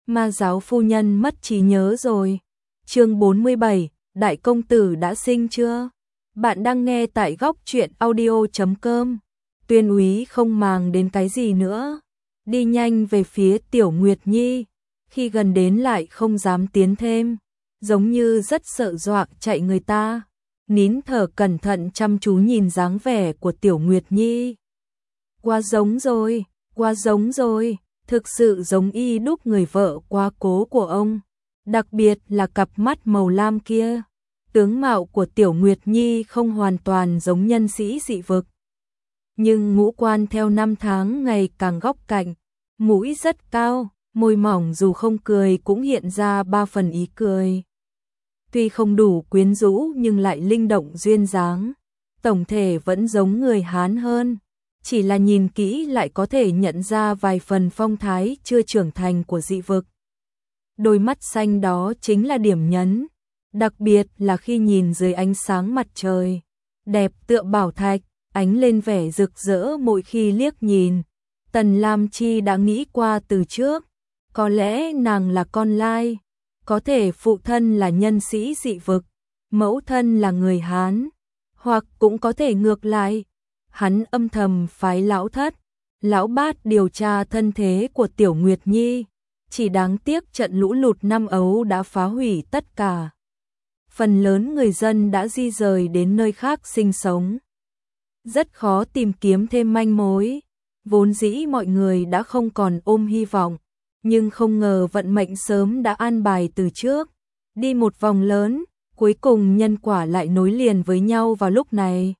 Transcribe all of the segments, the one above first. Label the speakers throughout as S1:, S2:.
S1: Ma giáo phu nhân mất trí nhớ rồi. Chương 47, đại công tử đã sinh chưa? Bạn đang nghe tại góc truyện audio.com. Tuyên úy không màng đến cái gì nữa, đi nhanh về phía Tiểu Nguyệt Nhi, khi gần đến lại không dám tiến thêm, giống như rất sợ dọa chạy người ta. Nín thở cẩn thận chăm chú nhìn dáng vẻ của Tiểu Nguyệt Nhi. Quá giống rồi, thực sự giống y đúc người vợ quá cố của ông, đặc biệt là cặp mắt màu lam kia. Tướng mạo của Tiểu Nguyệt Nhi không hoàn toàn giống nhân sĩ dị vực, nhưng ngũ quan theo năm tháng ngày càng góc cạnh, mũi rất cao, môi mỏng dù không cười cũng hiện ra ba phần ý cười. Tuy không đủ quyến rũ nhưng lại linh động duyên dáng, tổng thể vẫn giống người Hán hơn, chỉ là nhìn kỹ lại có thể nhận ra vài phần phong thái chưa trưởng thành của dị vực. Đôi mắt xanh đó chính là điểm nhấn, đặc biệt là khi nhìn dưới ánh sáng mặt trời, đẹp tựa bảo thạch, ánh lên vẻ rực rỡ mỗi khi liếc nhìn. Tần Lam Chi đã nghĩ qua từ trước, có lẽ nàng là con lai, có thể phụ thân là nhân sĩ dị vực, mẫu thân là người Hán, hoặc cũng có thể ngược lại. Hắn âm thầm phái lão thất, lão bát điều tra thân thế của Tiểu Nguyệt Nhi, chỉ đáng tiếc trận lũ lụt năm Ấu đã phá hủy tất cả. Phần lớn người dân đã di rời đến nơi khác sinh sống, rất khó tìm kiếm thêm manh mối. Vốn dĩ mọi người đã không còn ôm hy vọng, nhưng không ngờ vận mệnh sớm đã an bài từ trước. Đi một vòng lớn, cuối cùng nhân quả lại nối liền với nhau vào lúc này.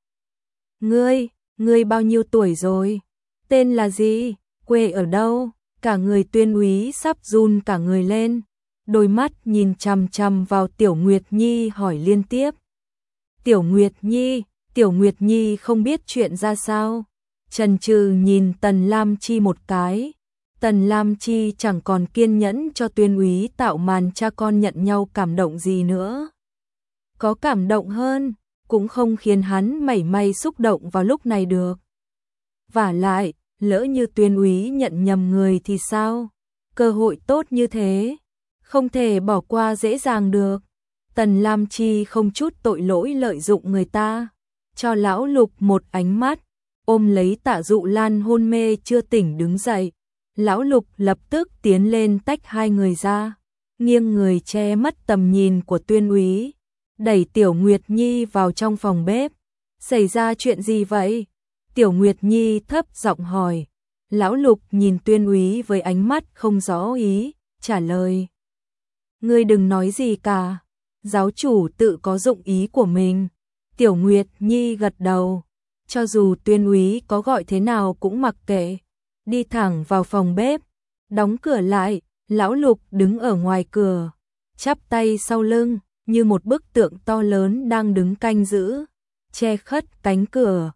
S1: Ngươi bao nhiêu tuổi rồi? Tên là gì? Quê ở đâu? Cả người Tuyên úy sắp run cả người lên, đôi mắt nhìn chằm chằm vào Tiểu Nguyệt Nhi hỏi liên tiếp. Tiểu Nguyệt Nhi không biết chuyện ra sao, chần chừ nhìn Tần Lam Chi một cái. Tần Lam Chi chẳng còn kiên nhẫn cho Tuyên úy tạo màn cha con nhận nhau cảm động gì nữa. Có cảm động hơn, cũng không khiến hắn mảy may xúc động vào lúc này được. Vả lại, lỡ như Tuyên úy nhận nhầm người thì sao? Cơ hội tốt như thế, không thể bỏ qua dễ dàng được. Tần Lam Chi không chút tội lỗi lợi dụng người ta, cho lão Lục một ánh mắt, ôm lấy Tạ Dụ Lan hôn mê chưa tỉnh đứng dậy. Lão Lục lập tức tiến lên tách hai người ra, nghiêng người che mất tầm nhìn của Tuyên úy, đẩy Tiểu Nguyệt Nhi vào trong phòng bếp. Xảy ra chuyện gì vậy? Tiểu Nguyệt Nhi thấp giọng hỏi. Lão Lục nhìn Tuyên úy với ánh mắt không rõ ý, trả lời. Ngươi đừng nói gì cả, giáo chủ tự có dụng ý của mình. Tiểu Nguyệt Nhi gật đầu, cho dù Tuyên úy có gọi thế nào cũng mặc kệ, đi thẳng vào phòng bếp, đóng cửa lại. Lão Lục đứng ở ngoài cửa, chắp tay sau lưng, như một bức tượng to lớn đang đứng canh giữ, che khuất cánh cửa.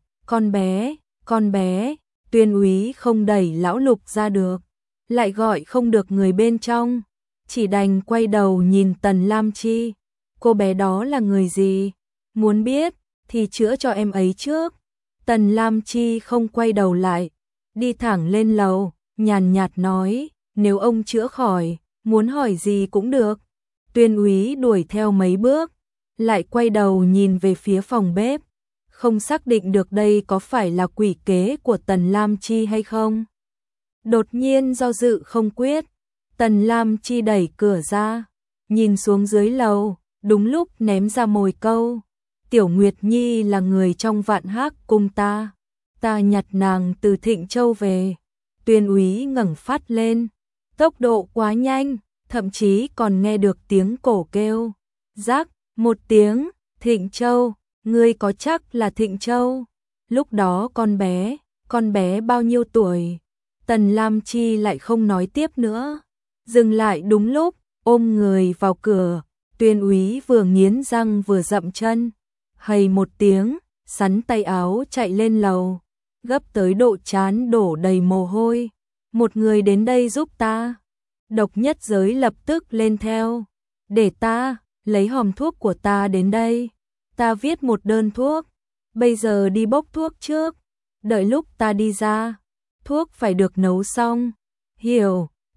S1: Con bé, Tuyên úy không đẩy Lão Lục ra được, lại gọi không được người bên trong, chỉ đành quay đầu nhìn Tần Lam Chi. Cô bé đó là người gì? Muốn biết thì chữa cho em ấy trước. Tần Lam Chi không quay đầu lại, đi thẳng lên lầu, nhàn nhạt nói, nếu ông chữa khỏi, muốn hỏi gì cũng được. Tuyên úy đuổi theo mấy bước, lại quay đầu nhìn về phía phòng bếp, không xác định được đây có phải là quỷ kế của Tần Lam Chi hay không. Đột nhiên do dự không quyết, Tần Lam Chi đẩy cửa ra, nhìn xuống dưới lầu, đúng lúc ném ra mồi câu. Tiểu Nguyệt Nhi là người trong Vạn Hác cung ta nhặt nàng từ Thịnh Châu về. Tuyên úy ngẩng phát lên, tốc độ quá nhanh, thậm chí còn nghe được tiếng cổ kêu. Rắc, một tiếng, Thịnh Châu, ngươi có chắc là Thịnh Châu? Lúc đó con bé bao nhiêu tuổi? Tần Lam Chi lại không nói tiếp nữa, dừng lại đúng lúc, ôm người vào cửa. Tuyên úy vừa nghiến răng vừa dậm chân, hầy một tiếng, sắn tay áo chạy lên lầu, gấp tới độ trán đổ đầy mồ hôi. Một người đến đây giúp ta. Độc Nhất Giới lập tức lên theo. Để ta lấy hòm thuốc của ta đến đây, ta viết một đơn thuốc, bây giờ đi bốc thuốc trước, đợi lúc ta đi ra, thuốc phải được nấu xong. Hiểu,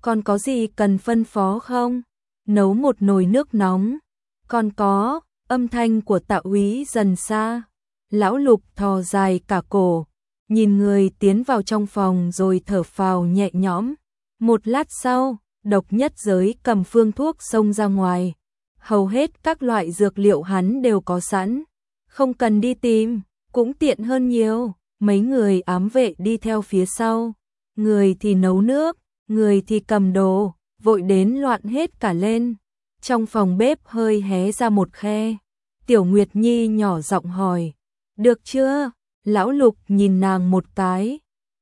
S1: Còn có gì cần phân phó không? Nấu một nồi nước nóng. Còn có, âm thanh của Tạ úy dần xa. Lão Lục thò dài cả cổ, nhìn người tiến vào trong phòng rồi thở phào nhẹ nhõm. Một lát sau, Độc Nhất Giới cầm phương thuốc xông ra ngoài. Hầu hết các loại dược liệu hắn đều có sẵn, không cần đi tìm, cũng tiện hơn nhiều. Mấy người ám vệ đi theo phía sau, người thì nấu nước, người thì cầm đồ, vội đến loạn hết cả lên. Trong phòng bếp hơi hé ra một khe, Tiểu Nguyệt Nhi nhỏ giọng hỏi, được chưa? Lão Lục nhìn nàng một cái,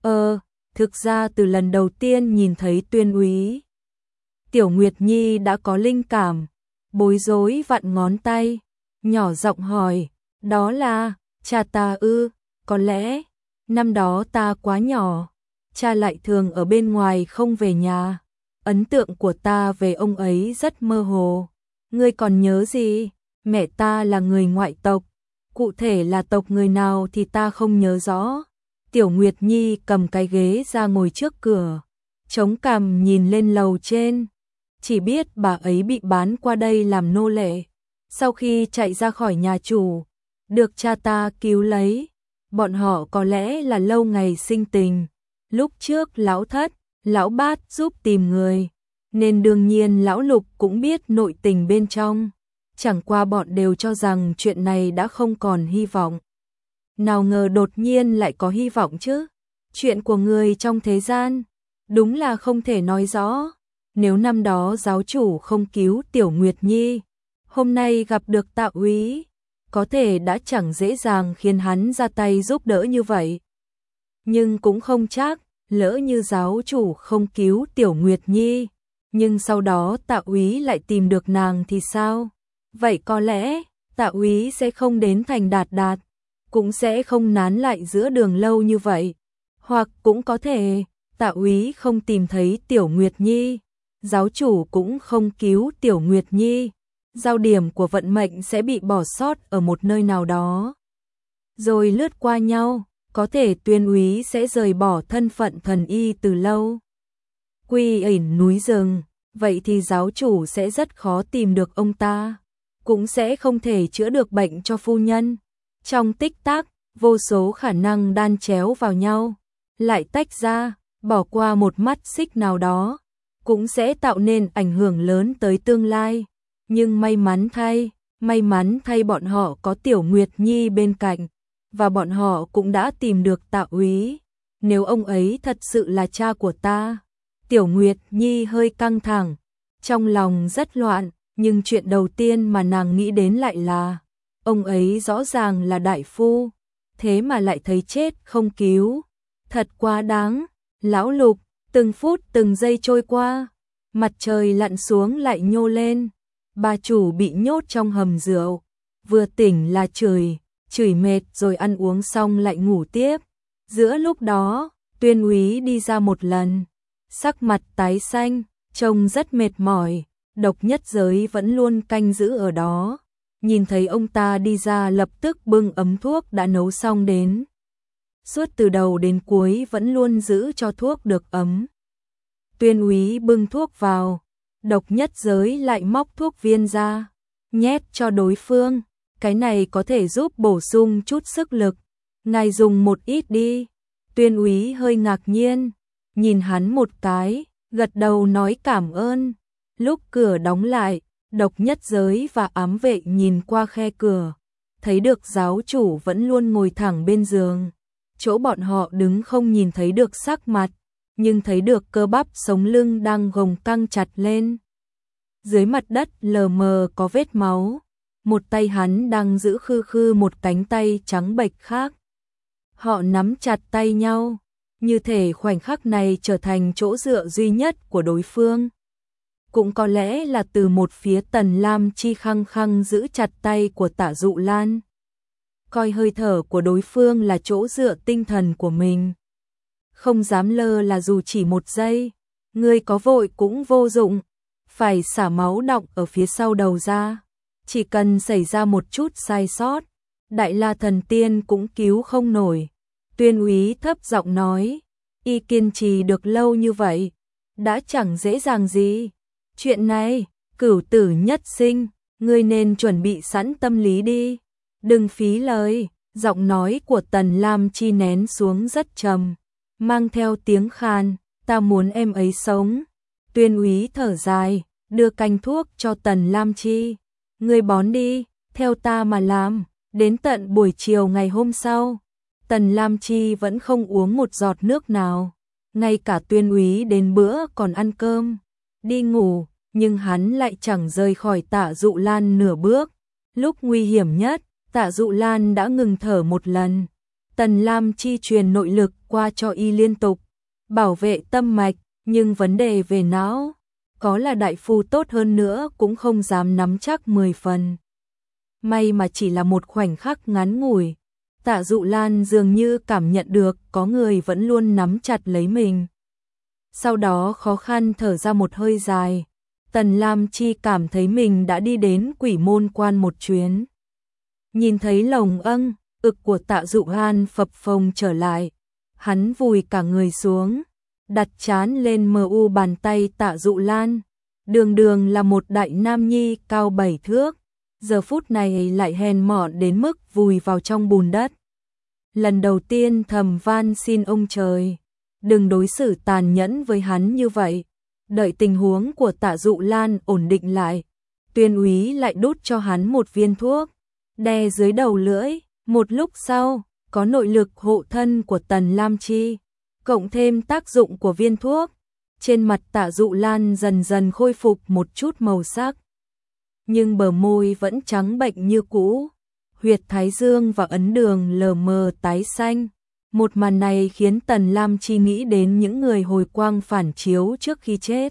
S1: thực ra từ lần đầu tiên nhìn thấy Tuyên úy, Tiểu Nguyệt Nhi đã có linh cảm, bối rối vặn ngón tay, nhỏ giọng hỏi, đó là, cha ta ư? Có lẽ, năm đó ta quá nhỏ, cha lại thường ở bên ngoài không về nhà, ấn tượng của ta về ông ấy rất mơ hồ. Ngươi còn nhớ gì? Mẹ ta là người ngoại tộc, cụ thể là tộc người nào thì ta không nhớ rõ. Tiểu Nguyệt Nhi cầm cái ghế ra ngồi trước cửa, chống cằm nhìn lên lầu trên, chỉ biết bà ấy bị bán qua đây làm nô lệ, sau khi chạy ra khỏi nhà chủ, được cha ta cứu lấy. Bọn họ có lẽ là lâu ngày sinh tình, lúc trước lão thất, lão bát giúp tìm người, nên đương nhiên lão Lục cũng biết nội tình bên trong. Chẳng qua bọn đều cho rằng chuyện này đã không còn hy vọng. Nào ngờ đột nhiên lại có hy vọng chứ. Chuyện của người trong thế gian, đúng là không thể nói rõ. Nếu năm đó giáo chủ không cứu Tiểu Nguyệt Nhi, hôm nay gặp được Tạ úy, có thể đã chẳng dễ dàng khiến hắn ra tay giúp đỡ như vậy. Nhưng cũng không chắc, lỡ như giáo chủ không cứu Tiểu Nguyệt Nhi, nhưng sau đó Tạ úy lại tìm được nàng thì sao? Vậy có lẽ, Tạ úy sẽ không đến thành Đạt Đạt, cũng sẽ không nán lại giữa đường lâu như vậy. Hoặc cũng có thể, Tạ úy không tìm thấy Tiểu Nguyệt Nhi, giáo chủ cũng không cứu Tiểu Nguyệt Nhi. Giao điểm của vận mệnh sẽ bị bỏ sót ở một nơi nào đó, rồi lướt qua nhau, có thể Tuyên úy sẽ rời bỏ thân phận thần y từ lâu. Quy ẩn núi rừng, vậy thì giáo chủ sẽ rất khó tìm được ông ta, cũng sẽ không thể chữa được bệnh cho phu nhân. Trong tích tắc, vô số khả năng đan chéo vào nhau, lại tách ra, bỏ qua một mắt xích nào đó, cũng sẽ tạo nên ảnh hưởng lớn tới tương lai. Nhưng may mắn thay bọn họ có Tiểu Nguyệt Nhi bên cạnh, và bọn họ cũng đã tìm được Tạ úy. Nếu ông ấy thật sự là cha của ta. Tiểu Nguyệt Nhi hơi căng thẳng, trong lòng rất loạn, nhưng chuyện đầu tiên mà nàng nghĩ đến lại là, ông ấy rõ ràng là đại phu, thế mà lại thấy chết không cứu. Thật quá đáng. Lão Lục, từng phút từng giây trôi qua, mặt trời lặn xuống lại nhô lên. Bà chủ bị nhốt trong hầm rượu, vừa tỉnh là chửi mệt rồi ăn uống xong lại ngủ tiếp. Giữa lúc đó, Tuyên úy đi ra một lần, sắc mặt tái xanh, trông rất mệt mỏi. Độc Nhất Giới vẫn luôn canh giữ ở đó, nhìn thấy ông ta đi ra lập tức bưng ấm thuốc đã nấu xong đến. Suốt từ đầu đến cuối vẫn luôn giữ cho thuốc được ấm. Tuyên úy bưng thuốc vào, Độc Nhất Giới lại móc thuốc viên ra, nhét cho đối phương, cái này có thể giúp bổ sung chút sức lực, ngài dùng một ít đi. Tuyên úy hơi ngạc nhiên, nhìn hắn một cái, gật đầu nói cảm ơn. Lúc cửa đóng lại, Độc Nhất Giới và ám vệ nhìn qua khe cửa, thấy được giáo chủ vẫn luôn ngồi thẳng bên giường. Chỗ bọn họ đứng không nhìn thấy được sắc mặt, nhưng thấy được cơ bắp sống lưng đang gồng căng chặt lên. Dưới mặt đất lờ mờ có vết máu, một tay hắn đang giữ khư khư một cánh tay trắng bệch khác. Họ nắm chặt tay nhau, như thể khoảnh khắc này trở thành chỗ dựa duy nhất của đối phương. Cũng có lẽ là từ một phía Tần Lam Chi khăng khăng giữ chặt tay của Tả Dụ Lan, coi hơi thở của đối phương là chỗ dựa tinh thần của mình. Không dám lơ là dù chỉ một giây, người có vội cũng vô dụng, phải xả máu đọng ở phía sau đầu ra. Chỉ cần xảy ra một chút sai sót, Đại La Thần Tiên cũng cứu không nổi. Tuyên úy thấp giọng nói, y kiên trì được lâu như vậy, đã chẳng dễ dàng gì. Chuyện này, cửu tử nhất sinh, ngươi nên chuẩn bị sẵn tâm lý đi. Đừng phí lời, giọng nói của Tần Lam Chi nén xuống rất trầm, mang theo tiếng khan, ta muốn em ấy sống. Tuyên úy thở dài, đưa canh thuốc cho Tần Lam Chi. Ngươi bón đi, theo ta mà làm. Đến tận buổi chiều ngày hôm sau, Tần Lam Chi vẫn không uống một giọt nước nào. Ngay cả Tuyên úy đến bữa còn ăn cơm, đi ngủ, nhưng hắn lại chẳng rời khỏi Tạ Dụ Lan nửa bước. Lúc nguy hiểm nhất, Tạ Dụ Lan đã ngừng thở một lần. Tần Lam Chi truyền nội lực qua cho y liên tục, bảo vệ tâm mạch, nhưng vấn đề về não, có là đại phu tốt hơn nữa cũng không dám nắm chắc 10 phần. May mà chỉ là một khoảnh khắc ngắn ngủi, Tạ Dụ Lan dường như cảm nhận được có người vẫn luôn nắm chặt lấy mình. Sau đó khó khăn thở ra một hơi dài, Tần Lam Chi cảm thấy mình đã đi đến Quỷ Môn Quan một chuyến. Nhìn thấy lồng ực của Tạ Dụ Lan phập phồng trở lại, hắn vùi cả người xuống, đặt trán lên mờ u bàn tay Tạ Dụ Lan. Đường đường là một đại nam nhi cao 7 thước, giờ phút này lại hèn mọn đến mức vùi vào trong bùn đất. Lần đầu tiên thầm van xin ông trời, đừng đối xử tàn nhẫn với hắn như vậy. Đợi tình huống của Tạ Dụ Lan ổn định lại, Tuyên úy lại đút cho hắn một viên thuốc, đè dưới đầu lưỡi. Một lúc sau, có nội lực hộ thân của Tần Lam Chi, cộng thêm tác dụng của viên thuốc, trên mặt Tạ Dụ Lan dần dần khôi phục một chút màu sắc. Nhưng bờ môi vẫn trắng bệnh như cũ, huyệt thái dương và ấn đường lờ mờ tái xanh. Một màn này khiến Tần Lam Chi nghĩ đến những người hồi quang phản chiếu trước khi chết.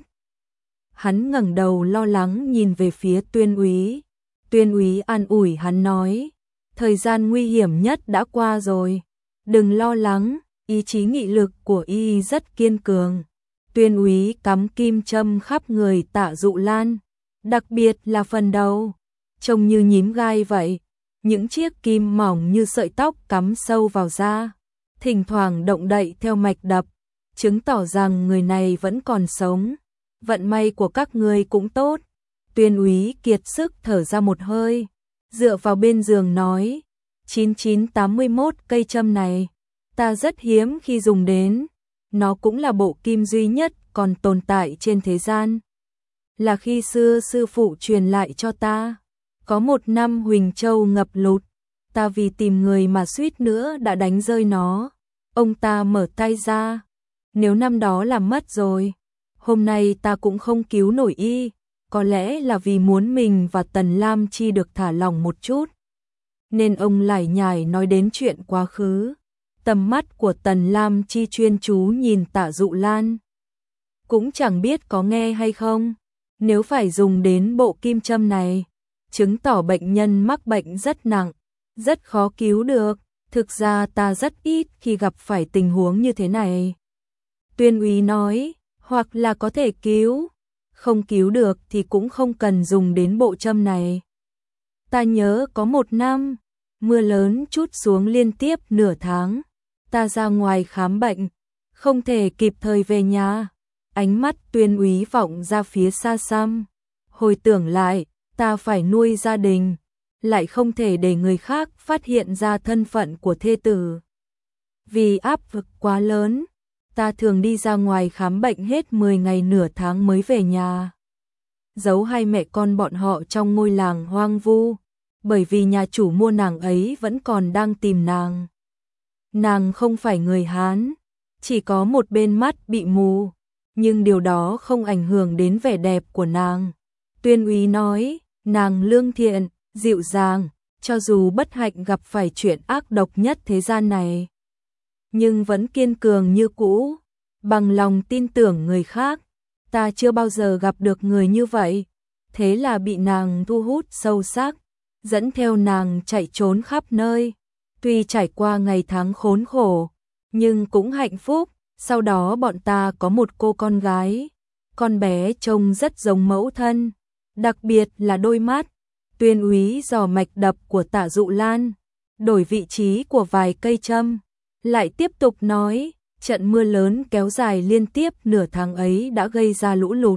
S1: Hắn ngẩng đầu lo lắng nhìn về phía Tuyên úy. Tuyên úy an ủi hắn nói, thời gian nguy hiểm nhất đã qua rồi, đừng lo lắng, ý chí nghị lực của y rất kiên cường. Tuyên úy cắm kim châm khắp người Tạ Dụ Lan, đặc biệt là phần đầu, trông như nhím gai vậy. Những chiếc kim mỏng như sợi tóc cắm sâu vào da, thỉnh thoảng động đậy theo mạch đập, chứng tỏ rằng người này vẫn còn sống. Vận may của các ngươi cũng tốt. Tuyên úy kiệt sức thở ra một hơi, dựa vào bên giường nói, 9981 cây châm này, ta rất hiếm khi dùng đến, nó cũng là bộ kim duy nhất còn tồn tại trên thế gian. Là khi xưa sư phụ truyền lại cho ta, có một năm Huỳnh Châu ngập lụt, ta vì tìm người mà suýt nữa đã đánh rơi nó. Ông ta mở tay ra, nếu năm đó làm mất rồi, hôm nay ta cũng không cứu nổi y. Có lẽ là vì muốn mình và Tần Lam Chi được thả lỏng một chút, nên ông lải nhải nói đến chuyện quá khứ. Tầm mắt của Tần Lam Chi chuyên chú nhìn Tạ Dụ Lan, cũng chẳng biết có nghe hay không. Nếu phải dùng đến bộ kim châm này, chứng tỏ bệnh nhân mắc bệnh rất nặng, rất khó cứu được. Thực ra ta rất ít khi gặp phải tình huống như thế này. Tuyên úy nói, hoặc là có thể cứu, không cứu được thì cũng không cần dùng đến bộ châm này. Ta nhớ có một năm, mưa lớn trút xuống liên tiếp nửa tháng, ta ra ngoài khám bệnh, không thể kịp thời về nhà. Ánh mắt Tuyên úy vọng ra phía xa xăm, hồi tưởng lại, ta phải nuôi gia đình, lại không thể để người khác phát hiện ra thân phận của thê tử. Vì áp lực quá lớn, ta thường đi ra ngoài khám bệnh hết 10 ngày nửa tháng mới về nhà. Giấu hai mẹ con bọn họ trong ngôi làng hoang vu, bởi vì nhà chủ mua nàng ấy vẫn còn đang tìm nàng. Nàng không phải người Hán, chỉ có một bên mắt bị mù, nhưng điều đó không ảnh hưởng đến vẻ đẹp của nàng. Tuyên úy nói, nàng lương thiện, dịu dàng, cho dù bất hạnh gặp phải chuyện ác độc nhất thế gian này, nhưng vẫn kiên cường như cũ, bằng lòng tin tưởng người khác. Ta chưa bao giờ gặp được người như vậy, thế là bị nàng thu hút sâu sắc, dẫn theo nàng chạy trốn khắp nơi. Tuy trải qua ngày tháng khốn khổ, nhưng cũng hạnh phúc. Sau đó bọn ta có một cô con gái, con bé trông rất giống mẫu thân, đặc biệt là đôi mắt. Tuyên úy dò mạch đập của Tạ Dụ Lan, đổi vị trí của vài cây châm, lại tiếp tục nói, Trận mưa lớn kéo dài liên tiếp nửa tháng ấy đã gây ra lũ lụt.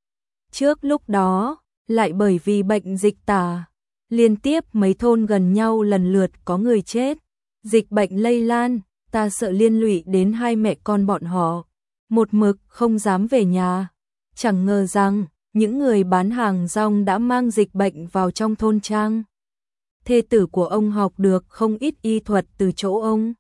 S1: Trước lúc đó, lại bởi vì bệnh dịch tả, liên tiếp mấy thôn gần nhau lần lượt có người chết. Dịch bệnh lây lan, ta sợ liên lụy đến hai mẹ con bọn họ, một mực không dám về nhà. Chẳng ngờ rằng, những người bán hàng rong đã mang dịch bệnh vào trong thôn trang. Thê tử của ông học được không ít y thuật từ chỗ ông.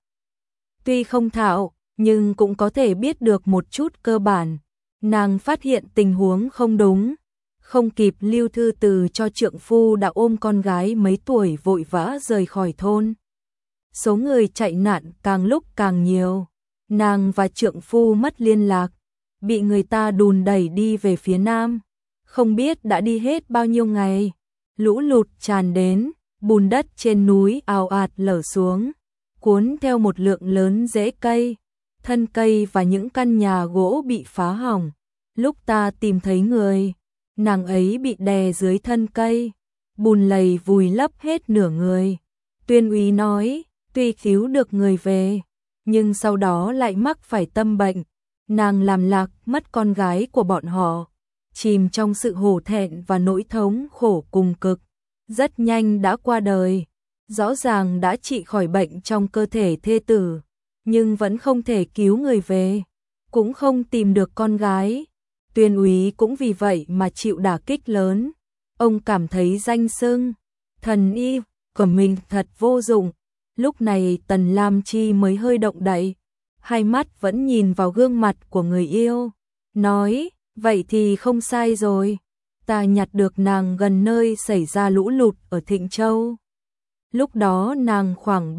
S1: Tuy không thạo, nhưng cũng có thể biết được một chút cơ bản. Nàng phát hiện tình huống không đúng, không kịp lưu thư từ cho trượng phu đã ôm con gái mấy tuổi vội vã rời khỏi thôn. Số người chạy nạn càng lúc càng nhiều, nàng và trượng phu mất liên lạc, bị người ta đùn đẩy đi về phía nam, không biết đã đi hết bao nhiêu ngày. Lũ lụt tràn đến, bùn đất trên núi ào ạt lở xuống, cuốn theo một lượng lớn rễ cây, thân cây và những căn nhà gỗ bị phá hỏng. Lúc ta tìm thấy người, nàng ấy bị đè dưới thân cây, bùn lầy vùi lấp hết nửa người. Tuyên úy nói, tuy cứu được người về, nhưng sau đó lại mắc phải tâm bệnh, nàng làm lạc mất con gái của bọn họ, chìm trong sự hổ thẹn và nỗi thống khổ cùng cực, rất nhanh đã qua đời. Rõ ràng đã trị khỏi bệnh trong cơ thể thê tử, nhưng vẫn không thể cứu người về, cũng không tìm được con gái. Tuyên úy cũng vì vậy mà chịu đả kích lớn. Ông cảm thấy danh xưng thần y của mình thật vô dụng. Lúc này Tần Lam Chi mới hơi động đậy, hai mắt vẫn nhìn vào gương mặt của người yêu, nói, vậy thì không sai rồi, ta nhặt được nàng gần nơi xảy ra lũ lụt ở Thịnh Châu. Lúc đó nàng khoảng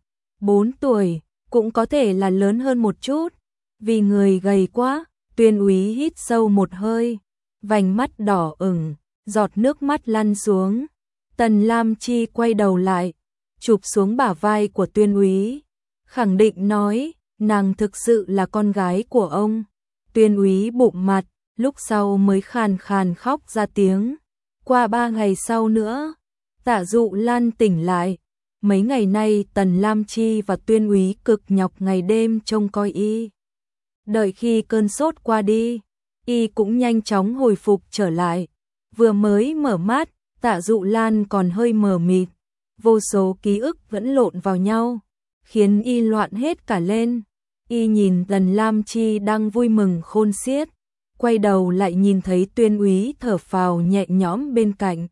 S1: 3-4 tuổi, cũng có thể là lớn hơn một chút, vì người gầy quá. Tuyên úy hít sâu một hơi, vành mắt đỏ ửng, giọt nước mắt lăn xuống. Tần Lam Chi quay đầu lại, chụp xuống bả vai của tuyên úy, khẳng định nói, nàng thực sự là con gái của ông. Tuyên úy bụng mặt, lúc sau mới khàn khàn khóc ra tiếng. Qua 3 ngày sau nữa, Tạ Dụ Lan tỉnh lại. Mấy ngày nay Tần Lam Chi và tuyên úy cực nhọc ngày đêm trông coi y. Đợi khi cơn sốt qua đi, y cũng nhanh chóng hồi phục trở lại. Vừa mới mở mắt, Tạ Dụ Lan còn hơi mờ mịt, vô số ký ức vẫn lộn vào nhau, khiến y loạn hết cả lên. Y nhìn Tần Lam Chi đang vui mừng khôn xiết, quay đầu lại nhìn thấy tuyên úy thở phào nhẹ nhõm bên cạnh.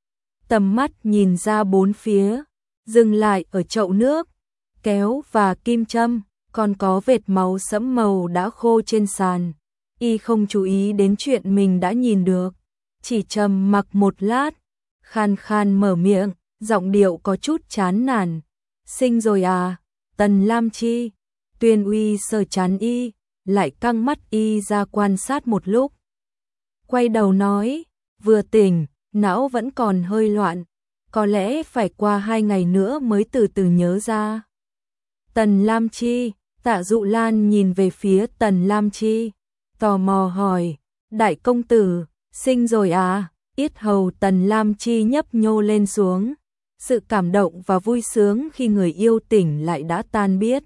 S1: Tầm mắt nhìn ra bốn phía, dừng lại ở chậu nước, kéo và kim châm, còn có vệt máu sẫm màu đã khô trên sàn. Y không chú ý đến chuyện mình đã nhìn được, chỉ trầm mặc một lát, khan khan mở miệng, giọng điệu có chút chán nản. Sinh rồi à? Tần Lam Chi. Tuyên úy sờ trán y, lại căng mắt y ra quan sát một lúc. Quay đầu nói, vừa tỉnh, não vẫn còn hơi loạn, có lẽ phải qua 2 ngày nữa mới từ từ nhớ ra. Tần Lam Chi. Tạ Dụ Lan nhìn về phía Tần Lam Chi, tò mò hỏi, đại công tử, sinh rồi à? Yết hầu Tần Lam Chi nhấp nhô lên xuống, sự cảm động và vui sướng khi người yêu tỉnh lại đã tan biết.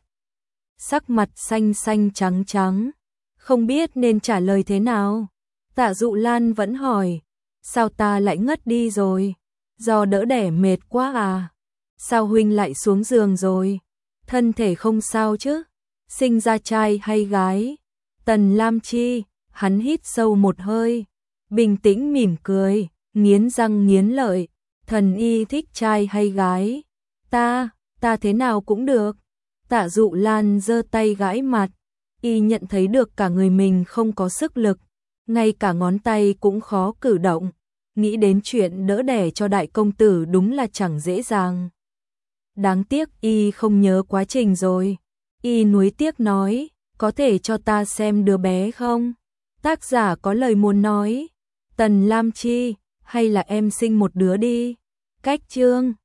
S1: Sắc mặt xanh xanh trắng trắng, không biết nên trả lời thế nào. Tạ Dụ Lan vẫn hỏi, sao ta lại ngất đi rồi? Do đỡ đẻ mệt quá à? Sao huynh lại xuống giường rồi? Thân thể không sao chứ? Sinh ra trai hay gái? Tần Lam Chi, hắn hít sâu một hơi, bình tĩnh mỉm cười, nghiến răng nghiến lợi, thần y thích trai hay gái? Ta thế nào cũng được. Tạ Dụ Lan giơ tay gãi mặt, y nhận thấy được cả người mình không có sức lực, ngay cả ngón tay cũng khó cử động, nghĩ đến chuyện đỡ đẻ cho đại công tử đúng là chẳng dễ dàng. Đáng tiếc y không nhớ quá trình rồi. Y nuối tiếc nói, có thể cho ta xem đứa bé không? Tác giả có lời muốn nói. Tần Lam Chi, hay là em sinh một đứa đi? Cách chương